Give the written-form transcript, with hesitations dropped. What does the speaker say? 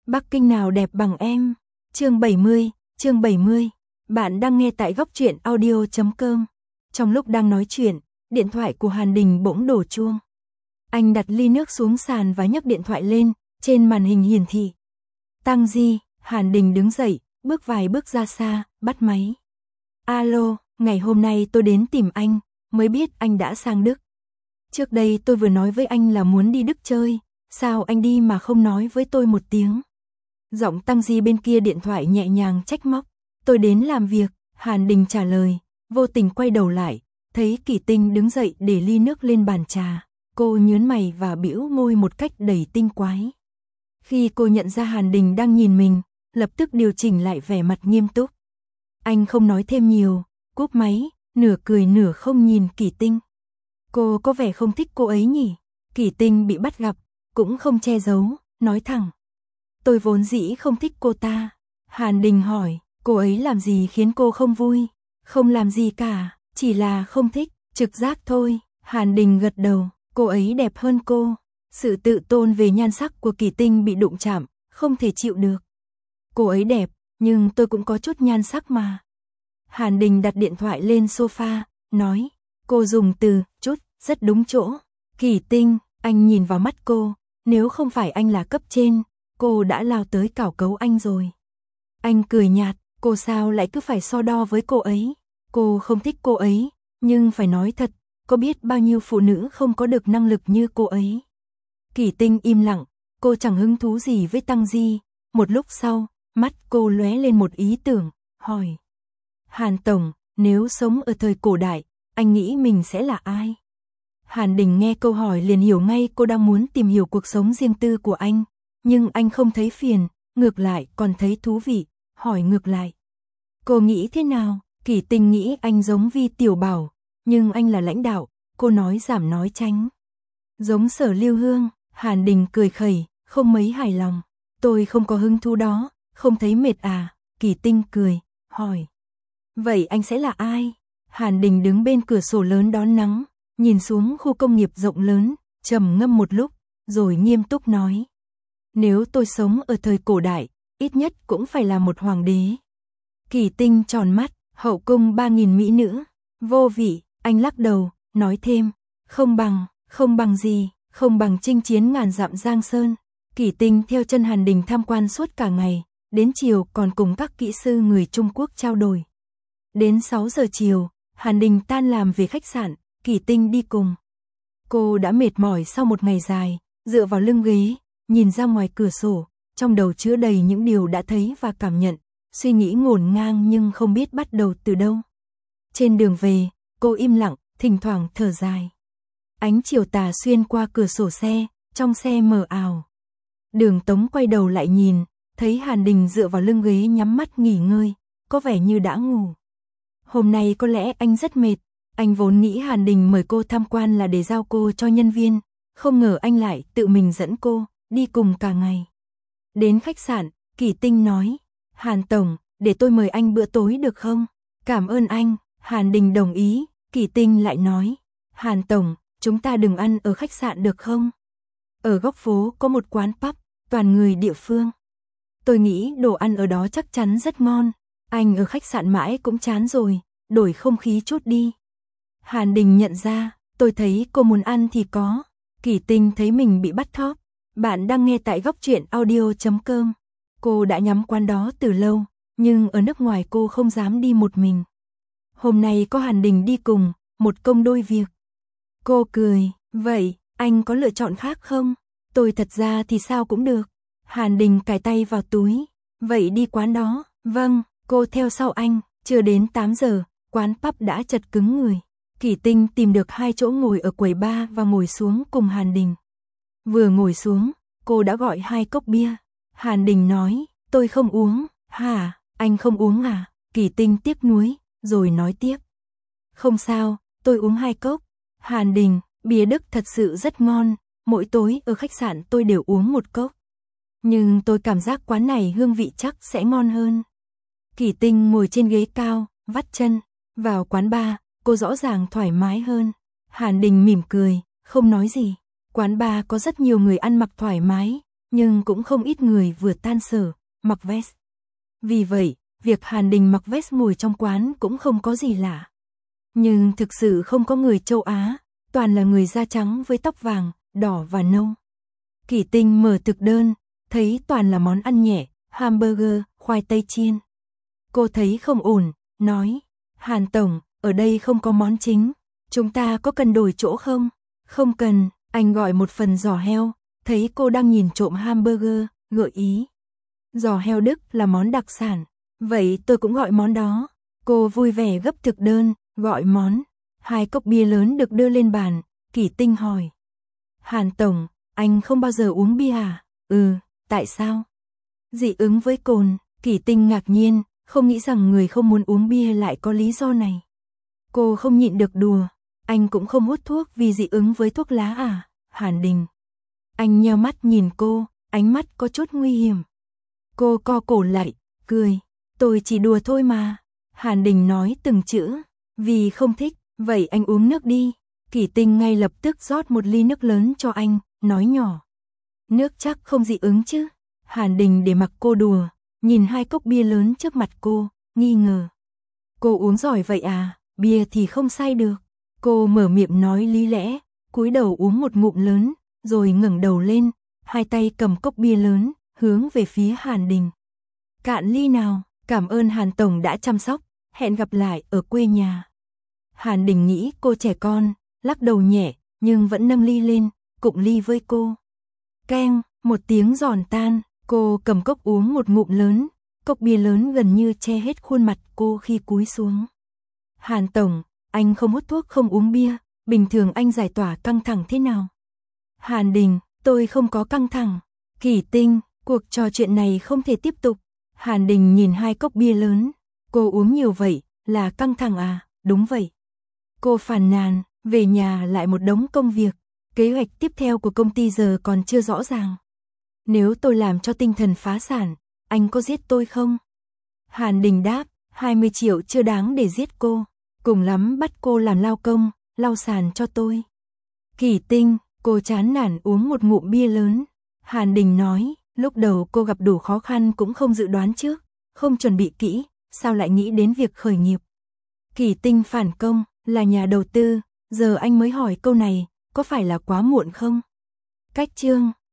Bắc Kinh nào đẹp bằng em. Chương 70. Bạn đang nghe tại góc truyện audio.com. Trong lúc đang nói chuyện, điện thoại của Hàn Đình bỗng đổ chuông. Anh đặt ly nước xuống sàn và nhấc điện thoại lên, trên màn hình hiển thị. Tăng Di, Hàn Đình đứng dậy, bước vài bước ra xa, bắt máy. Alo, ngày hôm nay tôi đến tìm anh, mới biết anh đã sang Đức. Trước đây tôi vừa nói với anh là muốn đi Đức chơi, sao anh đi mà không nói với tôi một tiếng? Giọng Tăng Di bên kia điện thoại nhẹ nhàng trách móc. Tôi đến làm việc, Hàn Đình trả lời, vô tình quay đầu lại, thấy Kỷ Tinh đứng dậy để ly nước lên bàn trà. Cô nhướng mày và bĩu môi một cách đầy tinh quái. Khi cô nhận ra Hàn Đình đang nhìn mình, lập tức điều chỉnh lại vẻ mặt nghiêm túc. Anh không nói thêm nhiều, cúp máy, nửa cười nửa không nhìn Kỷ Tinh. Cô có vẻ không thích cô ấy nhỉ? Kỷ Tinh bị bắt gặp, cũng không che giấu, nói thẳng. Tôi vốn dĩ không thích cô ta. Hàn Đình hỏi, cô ấy làm gì khiến cô không vui? Không làm gì cả, chỉ là không thích, trực giác thôi. Hàn Đình gật đầu, cô ấy đẹp hơn cô. Sự tự tôn về nhan sắc của Kỷ Tinh bị đụng chạm, không thể chịu được. Cô ấy đẹp, nhưng tôi cũng có chút nhan sắc mà. Hàn Đình đặt điện thoại lên sofa, nói, cô dùng từ chút rất đúng chỗ. Kỷ Tinh, anh nhìn vào mắt cô, nếu không phải anh là cấp trên, cô đã lao tới cào cấu anh rồi. Anh cười nhạt, cô sao lại cứ phải so đo với cô ấy? Cô không thích cô ấy, nhưng phải nói thật, có biết bao nhiêu phụ nữ không có được năng lực như cô ấy. Kỷ Tinh im lặng, cô chẳng hứng thú gì với Tăng Di. Một lúc sau, mắt cô lóe lên một ý tưởng, hỏi. Hàn Tổng, nếu sống ở thời cổ đại, anh nghĩ mình sẽ là ai? Hàn Đình nghe câu hỏi liền hiểu ngay cô đang muốn tìm hiểu cuộc sống riêng tư của anh. Nhưng anh không thấy phiền, ngược lại còn thấy thú vị, hỏi ngược lại. Cô nghĩ thế nào? Kỷ Tinh nghĩ anh giống Vi Tiểu Bảo, nhưng anh là lãnh đạo, cô nói giảm nói tránh. Giống Sở Lưu Hương, Hàn Đình cười khẩy, không mấy hài lòng. Tôi không có hứng thú đó, không thấy mệt à? Kỷ Tinh cười, hỏi. Vậy anh sẽ là ai? Hàn Đình đứng bên cửa sổ lớn đón nắng, nhìn xuống khu công nghiệp rộng lớn, trầm ngâm một lúc, rồi nghiêm túc nói. Nếu tôi sống ở thời cổ đại, ít nhất cũng phải là một hoàng đế. Kỷ Tinh tròn mắt, hậu cung 3.000 mỹ nữ. Vô vị, anh lắc đầu, nói thêm. Không bằng gì, không bằng chinh chiến ngàn dặm Giang Sơn. Kỷ Tinh theo chân Hàn Đình tham quan suốt cả ngày, đến chiều còn cùng các kỹ sư người Trung Quốc trao đổi. Đến 6 giờ chiều, Hàn Đình tan làm về khách sạn, Kỷ Tinh đi cùng. Cô đã mệt mỏi sau một ngày dài, dựa vào lưng ghế, nhìn ra ngoài cửa sổ, trong đầu chứa đầy những điều đã thấy và cảm nhận, suy nghĩ ngổn ngang nhưng không biết bắt đầu từ đâu. Trên đường về, cô im lặng, thỉnh thoảng thở dài. Ánh chiều tà xuyên qua cửa sổ xe, trong xe mờ ảo. Đường Tống quay đầu lại nhìn, thấy Hàn Đình dựa vào lưng ghế nhắm mắt nghỉ ngơi, có vẻ như đã ngủ. Hôm nay có lẽ anh rất mệt, anh vốn nghĩ Hàn Đình mời cô tham quan là để giao cô cho nhân viên, không ngờ anh lại tự mình dẫn cô, đi cùng cả ngày. Đến khách sạn, Kỷ Tinh nói, Hàn Tổng, để tôi mời anh bữa tối được không? Cảm ơn anh, Hàn Đình đồng ý, Kỷ Tinh lại nói, Hàn Tổng, chúng ta đừng ăn ở khách sạn được không? Ở góc phố có một quán pub, toàn người địa phương. Tôi nghĩ đồ ăn ở đó chắc chắn rất ngon, anh ở khách sạn mãi cũng chán rồi, đổi không khí chút đi. Hàn Đình nhận ra, tôi thấy cô muốn ăn thì có. Kỷ Tinh thấy mình bị bắt cóc. Bạn đang nghe tại góc truyện audio.com. Cô đã nhắm quán đó từ lâu, nhưng ở nước ngoài cô không dám đi một mình. Hôm nay có Hàn Đình đi cùng, một công đôi việc. Cô cười, vậy, anh có lựa chọn khác không? Tôi thật ra thì sao cũng được. Hàn Đình cài tay vào túi. Vậy đi quán đó, vâng, cô theo sau anh. Chưa đến 8 giờ, quán pub đã chật cứng người. Kỷ Tinh tìm được 2 chỗ ngồi ở quầy bar và ngồi xuống cùng Hàn Đình. Vừa ngồi xuống, cô đã gọi 2 cốc bia. Hàn Đình nói, tôi không uống. Hả, anh không uống à? Kỷ Tinh tiếc nuối, rồi nói tiếp. Không sao, tôi uống 2 cốc. Hàn Đình, bia Đức thật sự rất ngon, mỗi tối ở khách sạn tôi đều uống 1 cốc. Nhưng tôi cảm giác quán này hương vị chắc sẽ ngon hơn. Kỷ Tinh ngồi trên ghế cao, vắt chân. Vào quán bar, cô rõ ràng thoải mái hơn. Hàn Đình mỉm cười, không nói gì. Quán bar có rất nhiều người ăn mặc thoải mái, nhưng cũng không ít người vừa tan sở, mặc vest. Vì vậy, việc Hàn Đình mặc vest ngồi trong quán cũng không có gì lạ. Nhưng thực sự không có người châu Á, toàn là người da trắng với tóc vàng, đỏ và nâu. Kỷ Tinh mở thực đơn, thấy toàn là món ăn nhẹ, hamburger, khoai tây chiên. Cô thấy không ổn, nói, Hàn Tổng, ở đây không có món chính, chúng ta có cần đổi chỗ không? Không cần, anh gọi một phần giò heo, thấy cô đang nhìn trộm hamburger, gợi ý. Giò heo Đức là món đặc sản, vậy tôi cũng gọi món đó. Cô vui vẻ gấp thực đơn, gọi món. 2 cốc bia lớn được đưa lên bàn, Kỷ Tinh hỏi. Hàn Tổng, anh không bao giờ uống bia à? Tại sao? Dị ứng với cồn, Kỷ Tinh ngạc nhiên, không nghĩ rằng người không muốn uống bia lại có lý do này. Cô không nhịn được đùa, anh cũng không hút thuốc vì dị ứng với thuốc lá à? Hàn Đình. Anh nheo mắt nhìn cô, ánh mắt có chút nguy hiểm. Cô co cổ lại, cười, tôi chỉ đùa thôi mà. Hàn Đình nói từng chữ, vì không thích, vậy anh uống nước đi. Kỷ Tinh ngay lập tức rót một ly nước lớn cho anh, nói nhỏ. Nước chắc không dị ứng chứ? Hàn Đình để mặc cô đùa, nhìn 2 cốc bia lớn trước mặt cô, nghi ngờ. Cô uống giỏi vậy à, bia thì không say được. Cô mở miệng nói lý lẽ, cúi đầu uống một ngụm lớn, rồi ngẩng đầu lên, 2 tay cầm cốc bia lớn, hướng về phía Hàn Đình. Cạn ly nào, cảm ơn Hàn Tổng đã chăm sóc, hẹn gặp lại ở quê nhà. Hàn Đình nghĩ cô trẻ con, lắc đầu nhẹ, nhưng vẫn nâng ly lên, cụng ly với cô. Keng, một tiếng giòn tan, cô cầm cốc uống một ngụm lớn, cốc bia lớn gần như che hết khuôn mặt cô khi cúi xuống. Hàn Tổng, anh không hút thuốc không uống bia, bình thường anh giải tỏa căng thẳng thế nào? Hàn Đình, tôi không có căng thẳng. Kỷ Tinh, cuộc trò chuyện này không thể tiếp tục. Hàn Đình nhìn 2 cốc bia lớn, cô uống nhiều vậy, là căng thẳng à? Đúng vậy. Cô phàn nàn, về nhà lại một đống công việc, kế hoạch tiếp theo của công ty giờ còn chưa rõ ràng. Nếu tôi làm cho tinh thần phá sản, anh có giết tôi không? Hàn Đình đáp, 20 triệu chưa đáng để giết cô, cùng lắm bắt cô làm lao công, lau sàn cho tôi. Kỷ Tinh, cô chán nản uống một ngụm bia lớn. Hàn Đình nói, lúc đầu cô gặp đủ khó khăn cũng không dự đoán trước, không chuẩn bị kỹ, sao lại nghĩ đến việc khởi nghiệp. Kỷ Tinh phản công, là nhà đầu tư, giờ anh mới hỏi câu này, có phải là quá muộn không? Cách chương